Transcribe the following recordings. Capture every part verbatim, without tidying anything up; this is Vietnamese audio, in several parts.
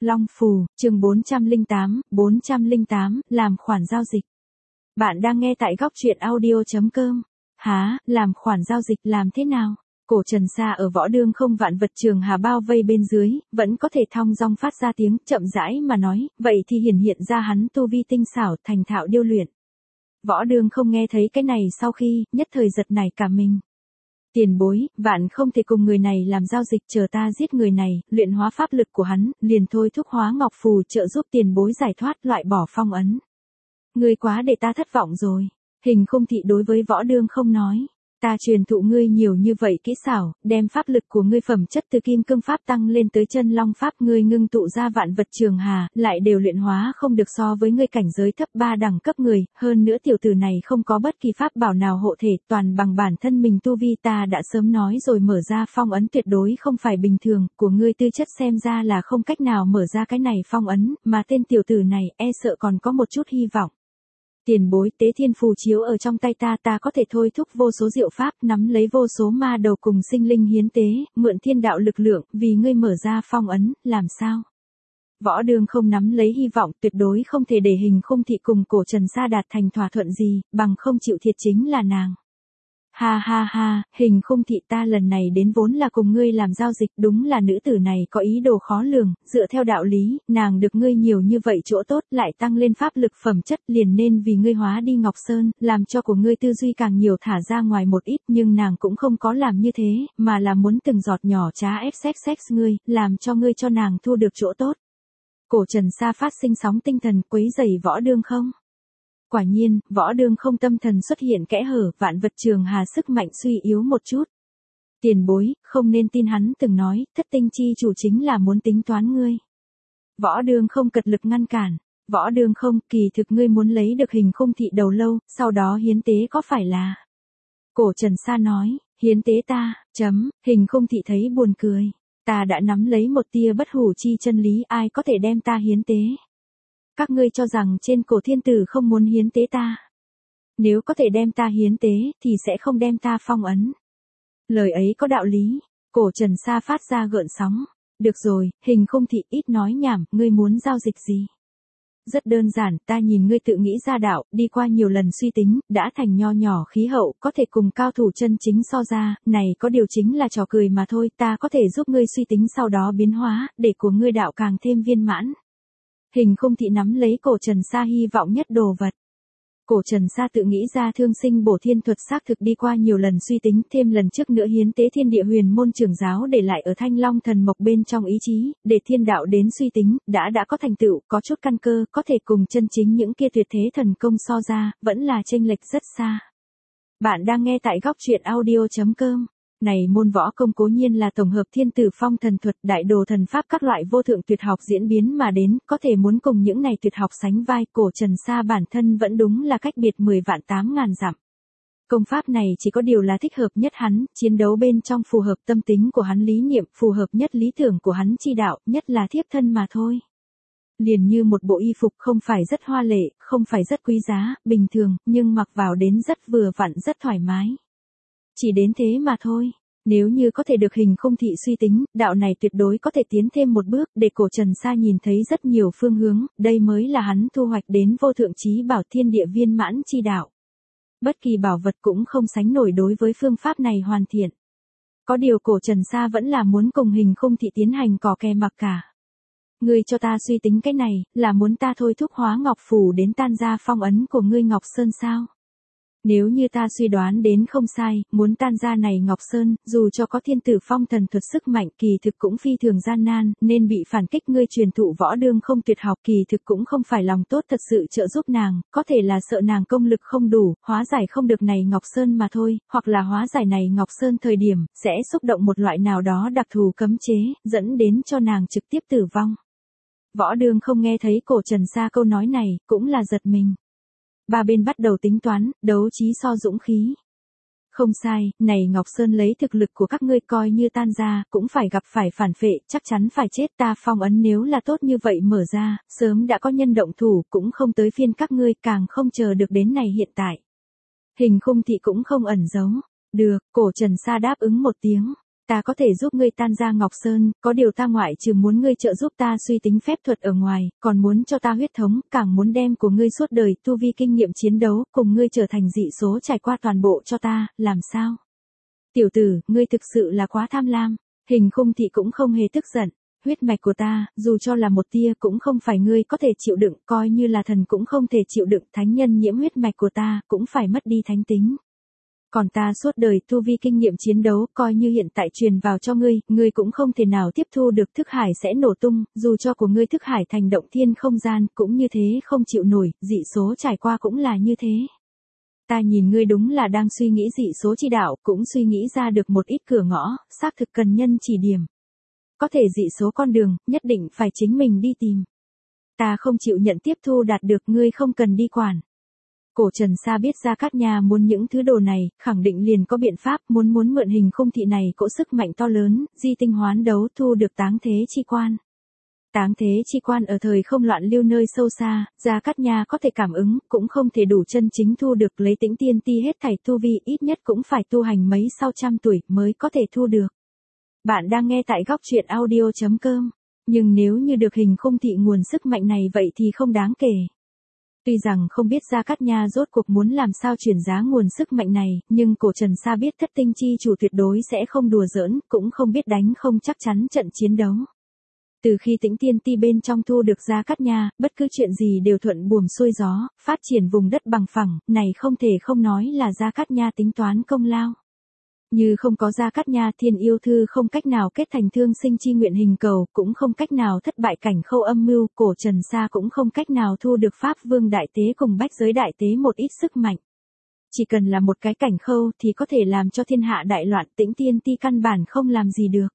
Long Phù, chương bốn trăm lẻ tám, bốn trăm lẻ tám, làm khoản giao dịch. Bạn đang nghe tại góc truyện audio chấm com. Hả, làm khoản giao dịch làm thế nào? Cổ Trần Sa ở võ đương không vạn vật trường hà bao vây bên dưới, vẫn có thể thong dong phát ra tiếng, chậm rãi mà nói, vậy thì hiển hiện ra hắn tu vi tinh xảo, thành thạo điêu luyện. Võ đương không nghe thấy cái này sau khi, nhất thời giật nảy cả mình. Tiền bối, vạn không thể cùng người này làm giao dịch, chờ ta giết người này, luyện hóa pháp lực của hắn, liền thôi thúc hóa ngọc phù trợ giúp tiền bối giải thoát, loại bỏ phong ấn. Ngươi quá để ta thất vọng rồi. Hình Khung Thị đối với võ đương không nói. Ta truyền thụ ngươi nhiều như vậy kỹ xảo, đem pháp lực của ngươi phẩm chất từ kim cương pháp tăng lên tới chân long pháp, ngươi ngưng tụ ra vạn vật trường hà, lại đều luyện hóa không được so với ngươi cảnh giới thấp ba đẳng cấp người, hơn nữa tiểu tử này không có bất kỳ pháp bảo nào hộ thể, toàn bằng bản thân mình tu vi. Ta đã sớm nói rồi, mở ra phong ấn tuyệt đối không phải bình thường, của ngươi tư chất xem ra là không cách nào mở ra cái này phong ấn, mà tên tiểu tử này e sợ còn có một chút hy vọng. Tiền bối, tế thiên phù chiếu ở trong tay ta, ta có thể thôi thúc vô số diệu pháp, nắm lấy vô số ma đầu cùng sinh linh hiến tế, mượn thiên đạo lực lượng, vì ngươi mở ra phong ấn, làm sao? Võ đương không nắm lấy hy vọng, tuyệt đối không thể để Hình Khung Thị cùng Cổ Trần Sa đạt thành thỏa thuận gì, bằng không chịu thiệt chính là nàng. Ha ha ha, Hình Khung Thị, ta lần này đến vốn là cùng ngươi làm giao dịch, đúng là nữ tử này có ý đồ khó lường, dựa theo đạo lý, nàng được ngươi nhiều như vậy chỗ tốt, lại tăng lên pháp lực phẩm chất, liền nên vì ngươi hóa đi Ngọc Sơn, làm cho của ngươi tư duy càng nhiều thả ra ngoài một ít, nhưng nàng cũng không có làm như thế, mà là muốn từng giọt nhỏ trá ép sex sex ngươi, làm cho ngươi cho nàng thu được chỗ tốt. Cổ Trần Sa phát sinh sóng tinh thần, quấy rầy võ đương không? Quả nhiên, võ đương không tâm thần xuất hiện kẽ hở, vạn vật trường hà sức mạnh suy yếu một chút. Tiền bối, không nên tin hắn từng nói, thất tinh chi chủ chính là muốn tính toán ngươi. Võ đương không cật lực ngăn cản. Võ đương không, kỳ thực ngươi muốn lấy được Hình Khung Thị đầu lâu, sau đó hiến tế có phải là? Cổ Trần Sa nói, hiến tế ta, chấm, Hình Khung Thị thấy buồn cười. Ta đã nắm lấy một tia bất hủ chi chân lý, ai có thể đem ta hiến tế? Các ngươi cho rằng trên cổ thiên tử không muốn hiến tế ta. Nếu có thể đem ta hiến tế, thì sẽ không đem ta phong ấn. Lời ấy có đạo lý. Cổ Trần Sa phát ra gợn sóng. Được rồi, Hình Khung Thị, ít nói nhảm, ngươi muốn giao dịch gì? Rất đơn giản, ta nhìn ngươi tự nghĩ ra đạo, đi qua nhiều lần suy tính, đã thành nho nhỏ khí hậu, có thể cùng cao thủ chân chính so ra, này có điều chính là trò cười mà thôi, ta có thể giúp ngươi suy tính sau đó biến hóa, để của ngươi đạo càng thêm viên mãn. Hình Khung Thị nắm lấy Cổ Trần Sa hy vọng nhất đồ vật. Cổ Trần Sa tự nghĩ ra thương sinh bổ thiên thuật, xác thực đi qua nhiều lần suy tính, thêm lần trước nữa hiến tế thiên địa huyền môn trưởng giáo để lại ở Thanh Long thần mộc bên trong ý chí, để thiên đạo đến suy tính, đã đã có thành tựu, có chút căn cơ, có thể cùng chân chính những kia tuyệt thế thần công so ra, vẫn là chênh lệch rất xa. Bạn đang nghe tại góc truyện audio chấm com. Này môn võ công cố nhiên là tổng hợp thiên tử phong thần thuật, đại đồ thần pháp các loại vô thượng tuyệt học diễn biến mà đến, có thể muốn cùng những này tuyệt học sánh vai. Cổ Trần Sa bản thân vẫn đúng là cách biệt mười vạn tám ngàn dặm. Công pháp này chỉ có điều là thích hợp nhất hắn, chiến đấu bên trong phù hợp tâm tính của hắn lý niệm, phù hợp nhất lý tưởng của hắn chi đạo, nhất là thiếp thân mà thôi. Liền như một bộ y phục, không phải rất hoa lệ, không phải rất quý giá, bình thường, nhưng mặc vào đến rất vừa vặn, rất thoải mái. Chỉ đến thế mà thôi. Nếu như có thể được Hình Khung Thị suy tính, đạo này tuyệt đối có thể tiến thêm một bước, để Cổ Trần Sa nhìn thấy rất nhiều phương hướng, đây mới là hắn thu hoạch đến vô thượng chí bảo thiên địa viên mãn chi đạo. Bất kỳ bảo vật cũng không sánh nổi đối với phương pháp này hoàn thiện. Có điều Cổ Trần Sa vẫn là muốn cùng Hình Khung Thị tiến hành cò kè mặc cả. Ngươi cho ta suy tính cái này, là muốn ta thôi thúc hóa ngọc phù đến tan ra phong ấn của ngươi Ngọc Sơn sao? Nếu như ta suy đoán đến không sai, muốn tan ra này Ngọc Sơn, dù cho có thiên tử phong thần thuật sức mạnh, kỳ thực cũng phi thường gian nan, nên bị phản kích. Ngươi truyền thụ võ đương không tuyệt học, kỳ thực cũng không phải lòng tốt thật sự trợ giúp nàng, có thể là sợ nàng công lực không đủ, hóa giải không được này Ngọc Sơn mà thôi, hoặc là hóa giải này Ngọc Sơn thời điểm, sẽ xúc động một loại nào đó đặc thù cấm chế, dẫn đến cho nàng trực tiếp tử vong. Võ đương không nghe thấy Cổ Trần Sa câu nói này, cũng là giật mình. Ba bên bắt đầu tính toán, đấu trí so dũng khí. Không sai, này Ngọc Sơn lấy thực lực của các ngươi coi như tan ra, cũng phải gặp phải phản phệ, chắc chắn phải chết. Ta phong ấn nếu là tốt như vậy mở ra, sớm đã có nhân động thủ, cũng không tới phiên các ngươi, càng không chờ được đến này hiện tại. Hình Khung Thị cũng không ẩn giấu. Được, Cổ Trần Sa đáp ứng một tiếng. Ta có thể giúp ngươi tan ra Ngọc Sơn, có điều ta ngoại trừ muốn ngươi trợ giúp ta suy tính phép thuật ở ngoài, còn muốn cho ta huyết thống, càng muốn đem của ngươi suốt đời tu vi kinh nghiệm chiến đấu, cùng ngươi trở thành dị số trải qua toàn bộ cho ta, làm sao? Tiểu tử, ngươi thực sự là quá tham lam. Hình Khung Thị cũng không hề tức giận. Huyết mạch của ta, dù cho là một tia cũng không phải ngươi có thể chịu đựng, coi như là thần cũng không thể chịu đựng, thánh nhân nhiễm huyết mạch của ta, cũng phải mất đi thánh tính. Còn ta suốt đời tu vi kinh nghiệm chiến đấu, coi như hiện tại truyền vào cho ngươi, ngươi cũng không thể nào tiếp thu được, thức hải sẽ nổ tung, dù cho của ngươi thức hải thành động thiên không gian, cũng như thế không chịu nổi, dị số trải qua cũng là như thế. Ta nhìn ngươi đúng là đang suy nghĩ dị số chi đạo, cũng suy nghĩ ra được một ít cửa ngõ, xác thực cần nhân chỉ điểm. Có thể dị số con đường, nhất định phải chính mình đi tìm. Ta không chịu nhận tiếp thu đạt được, ngươi không cần đi quản. Cổ Trần Sa biết Gia Cát Nha muốn những thứ đồ này, khẳng định liền có biện pháp, muốn muốn mượn Hình Khung Thị này cỗ sức mạnh to lớn, di tinh hoán đấu thu được táng thế chi quan. Táng thế chi quan ở thời không loạn lưu nơi sâu xa, Gia Cát Nha có thể cảm ứng, cũng không thể đủ chân chính thu được, lấy Tĩnh Tiên Ti hết thảy tu vi, ít nhất cũng phải tu hành mấy sau trăm tuổi mới có thể thu được. Bạn đang nghe tại góc truyện audio chấm com, nhưng nếu như được Hình Khung Thị nguồn sức mạnh này vậy thì không đáng kể. Tuy rằng không biết Gia Cát Nha rốt cuộc muốn làm sao chuyển giá nguồn sức mạnh này, nhưng Cổ Trần Sa biết Thất Tinh Chi chủ tuyệt đối sẽ không đùa giỡn, cũng không biết đánh không chắc chắn trận chiến đấu. Từ khi Tĩnh Tiên Ti bên trong thu được Gia Cát Nha, bất cứ chuyện gì đều thuận buồm xuôi gió, phát triển vùng đất bằng phẳng, này không thể không nói là Gia Cát Nha tính toán công lao. Như không có Gia Cát Nha, Thiên Yêu Thư không cách nào kết thành thương sinh chi nguyện hình cầu, cũng không cách nào thất bại cảnh khâu âm mưu, Cổ Trần Sa cũng không cách nào thu được Pháp Vương Đại Tế cùng Bách Giới Đại Tế một ít sức mạnh. Chỉ cần là một cái cảnh khâu thì có thể làm cho thiên hạ đại loạn, Tĩnh Tiên Ti căn bản không làm gì được.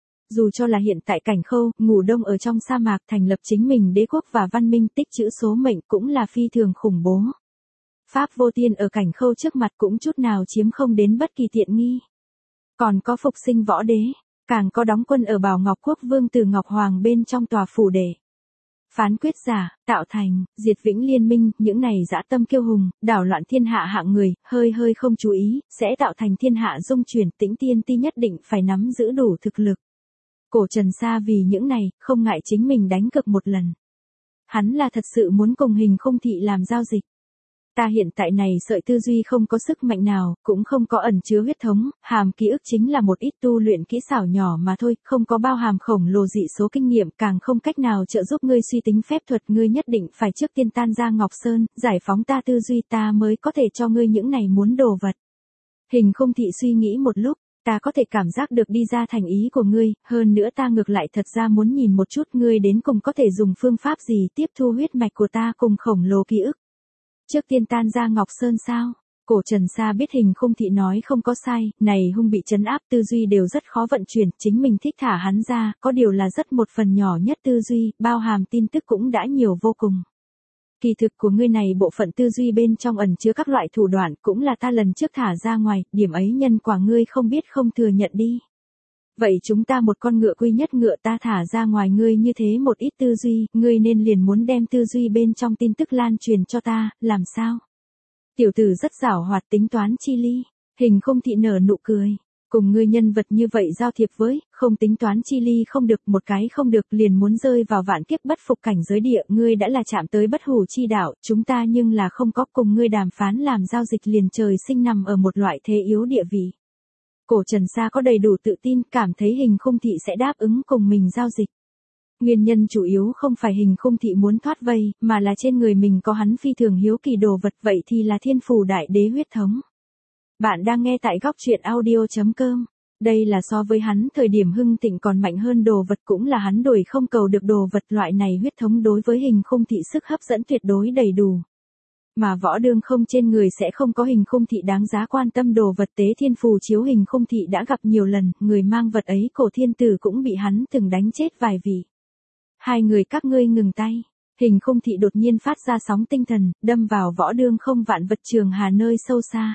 Dù cho là hiện tại cảnh khâu, ngủ đông ở trong sa mạc thành lập chính mình đế quốc và văn minh, tích trữ số mệnh cũng là phi thường khủng bố. Pháp Vô Tiên ở cảnh khâu trước mặt cũng chút nào chiếm không đến bất kỳ tiện nghi. Còn có phục sinh võ đế, càng có đóng quân ở Bảo Ngọc Quốc Vương Từ Ngọc Hoàng bên trong tòa phủ để phán quyết giả, tạo thành, diệt vĩnh liên minh, những này dã tâm kiêu hùng, đảo loạn thiên hạ hạng người, hơi hơi không chú ý, sẽ tạo thành thiên hạ dung chuyển, Tĩnh Tiên Ti nhất định phải nắm giữ đủ thực lực. Cổ Trần Sa vì những này, không ngại chính mình đánh cược một lần. Hắn là thật sự muốn cùng Hình Khung Thị làm giao dịch. Ta hiện tại này sợi tư duy không có sức mạnh nào, cũng không có ẩn chứa huyết thống, hàm ký ức chính là một ít tu luyện kỹ xảo nhỏ mà thôi, không có bao hàm khổng lồ dị số kinh nghiệm, càng không cách nào trợ giúp ngươi suy tính phép thuật, ngươi nhất định phải trước tiên tan ra Ngọc Sơn, giải phóng ta tư duy, ta mới có thể cho ngươi những này muốn đồ vật. Hình Khung Thị suy nghĩ một lúc, ta có thể cảm giác được đi ra thành ý của ngươi, hơn nữa ta ngược lại thật ra muốn nhìn một chút ngươi đến cùng có thể dùng phương pháp gì tiếp thu huyết mạch của ta cùng khổng lồ ký ức. Trước tiên tan ra Ngọc Sơn sao? Cổ Trần Sa biết Hình Khung Thị nói không có sai, này hung bị trấn áp tư duy đều rất khó vận chuyển, chính mình thích thả hắn ra, có điều là rất một phần nhỏ nhất tư duy, bao hàm tin tức cũng đã nhiều vô cùng. Kỳ thực của ngươi này bộ phận tư duy bên trong ẩn chứa các loại thủ đoạn, cũng là ta lần trước thả ra ngoài, điểm ấy nhân quả ngươi không biết không thừa nhận đi. Vậy chúng ta một con ngựa quy nhất ngựa ta thả ra ngoài ngươi như thế một ít tư duy, ngươi nên liền muốn đem tư duy bên trong tin tức lan truyền cho ta, làm sao? Tiểu tử rất giảo hoạt tính toán chi ly, Hình Khung Thị nở nụ cười. Cùng ngươi nhân vật như vậy giao thiệp với, không tính toán chi ly không được, một cái không được liền muốn rơi vào vạn kiếp bất phục cảnh giới địa, ngươi đã là chạm tới bất hủ chi đạo, chúng ta nhưng là không có cùng ngươi đàm phán làm giao dịch liền trời sinh nằm ở một loại thế yếu địa vị. Cổ Trần Sa có đầy đủ tự tin, cảm thấy Hình Khung Thị sẽ đáp ứng cùng mình giao dịch. Nguyên nhân chủ yếu không phải Hình Khung Thị muốn thoát vây, mà là trên người mình có hắn phi thường hiếu kỳ đồ vật, vậy thì là Thiên Phủ Đại Đế huyết thống. Bạn đang nghe tại góc truyện audio chấm com. Đây là so với hắn thời điểm hưng thịnh còn mạnh hơn đồ vật, cũng là hắn đổi không cầu được đồ vật, loại này huyết thống đối với Hình Khung Thị sức hấp dẫn tuyệt đối đầy đủ. Mà Võ Đương không trên người sẽ không có Hình Khung Thị đáng giá quan tâm đồ vật, Tế Thiên Phù chiếu Hình Khung Thị đã gặp nhiều lần, người mang vật ấy Cổ Thiên Tử cũng bị hắn từng đánh chết vài vị. Hai người các ngươi ngừng tay. Hình Khung Thị đột nhiên phát ra sóng tinh thần, đâm vào Võ Đương không vạn vật trường hà nơi sâu xa.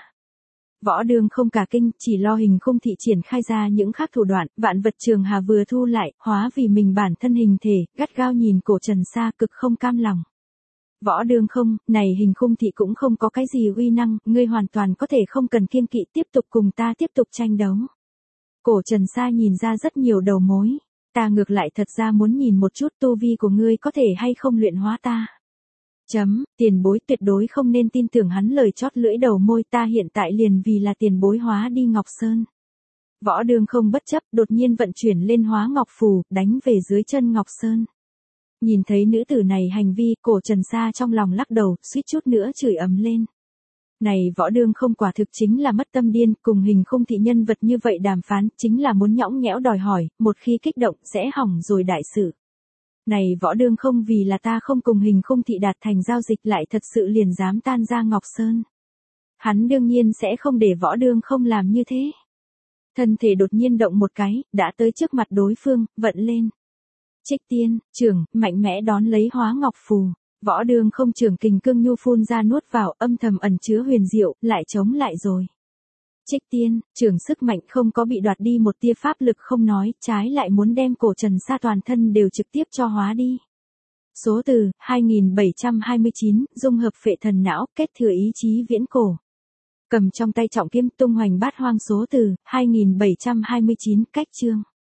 Võ Đương không cả kinh, chỉ lo Hình Khung Thị triển khai ra những khác thủ đoạn, vạn vật trường hà vừa thu lại, hóa vì mình bản thân hình thể, gắt gao nhìn Cổ Trần Sa cực không cam lòng. Võ Đương không, này Hình Khung Thị cũng không có cái gì uy năng, ngươi hoàn toàn có thể không cần kiêng kỵ tiếp tục cùng ta tiếp tục tranh đấu. Cổ Trần Sa nhìn ra rất nhiều đầu mối. Ta ngược lại thật ra muốn nhìn một chút tu vi của ngươi có thể hay không luyện hóa ta. Chấm, tiền bối tuyệt đối không nên tin tưởng hắn lời chót lưỡi đầu môi, ta hiện tại liền vì là tiền bối hóa đi Ngọc Sơn. Võ Đường không bất chấp, đột nhiên vận chuyển lên hóa ngọc phù, đánh về dưới chân Ngọc Sơn. Nhìn thấy nữ tử này hành vi, Cổ Trần Sa trong lòng lắc đầu, suýt chút nữa chửi ầm lên. Này Võ Đường không quả thực chính là mất tâm điên, cùng Hình Khung thị nhân vật như vậy đàm phán, chính là muốn nhõng nhẽo đòi hỏi, một khi kích động sẽ hỏng rồi đại sự. Này Võ Đường không vì là ta không cùng Hình Khung thị đạt thành giao dịch lại thật sự liền dám tan ra Ngọc Sơn. Hắn đương nhiên sẽ không để Võ Đường không làm như thế. Thân thể đột nhiên động một cái, đã tới trước mặt đối phương, vận lên. Trích tiên, trưởng, mạnh mẽ đón lấy hóa ngọc phù. Võ Đường không trưởng kình cương nhu phun ra nuốt vào, âm thầm ẩn chứa huyền diệu, lại chống lại rồi. Trích tiên, trưởng sức mạnh không có bị đoạt đi một tia pháp lực không nói, trái lại muốn đem Cổ Trần Sa toàn thân đều trực tiếp cho hóa đi. Số từ, hai nghìn bảy trăm hai mươi chín, dung hợp phệ thần não, kết thừa ý chí viễn cổ. Cầm trong tay trọng kiếm tung hoành bát hoang số từ, hai nghìn bảy trăm hai mươi chín, cách chương.